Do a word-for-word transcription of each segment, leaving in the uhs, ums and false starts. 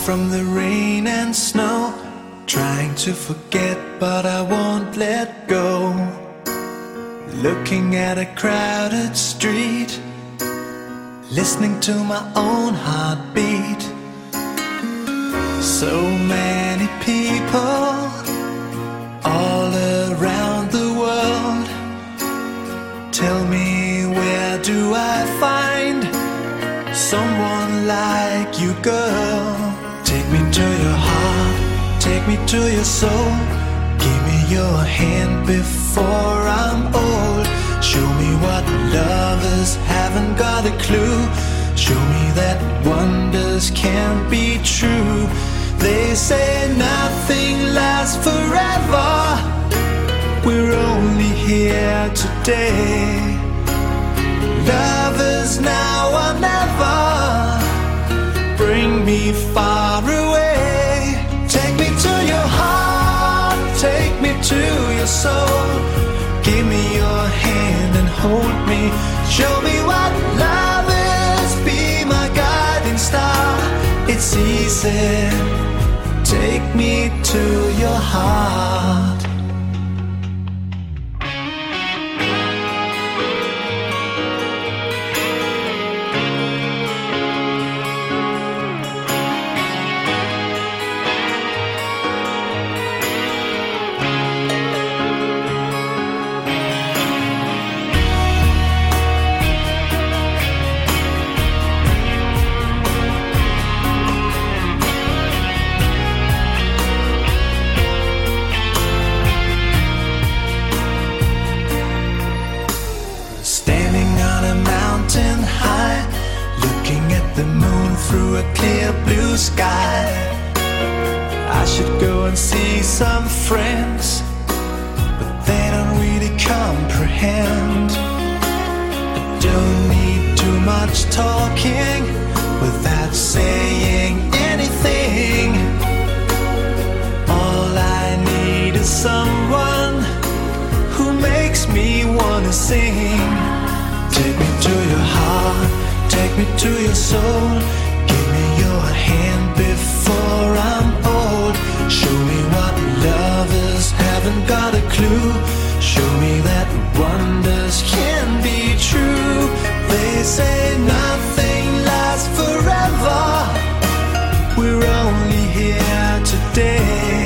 from the rain and snow, trying to forget but I won't let go. Looking at a crowded street, listening to my own heartbeat. So many people all around the world. Tell me, where do I find someone like you, girl? Take me to your heart, take me to your soul. Give me your hand before I'm old. Show me what lovers haven't got a clue. Show me that wonders can't be true. They say nothing lasts forever. We're only here today. Lovers now or never. Bring me far away. Take me to your heart, take me to your soul. Give me your hand and hold me. Show me what love is, be my guiding star. It's easy, take me to your heart. The moon through a clear blue sky. I should go and see some friends, but they don't really comprehend. I don't need too much talking without saying anything. All I need is someone who makes me wanna sing. Take me to your heart, take me to your soul. Give me your hand before I'm old. Show me what lovers haven't got a clue. Show me that wonders can be true. They say nothing lasts forever. We're only here today.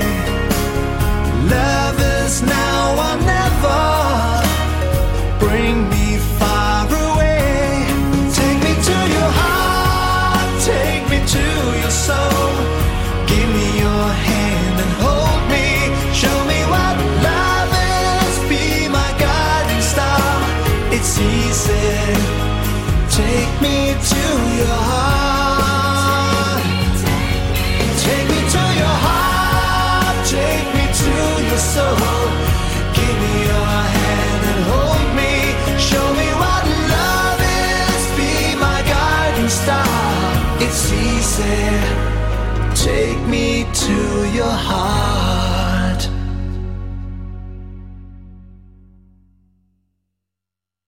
Lovers now or never. Bring me far away. Take me to your heart, take me to your soul. Give me your hand and hold me. Show me what love is, be my guiding star. It's easy, take me to your heart. Take me to your heart, take me to your soul. Give me your hand and hold me. Show me what love is, be my guiding star. It's easy, take me to your heart.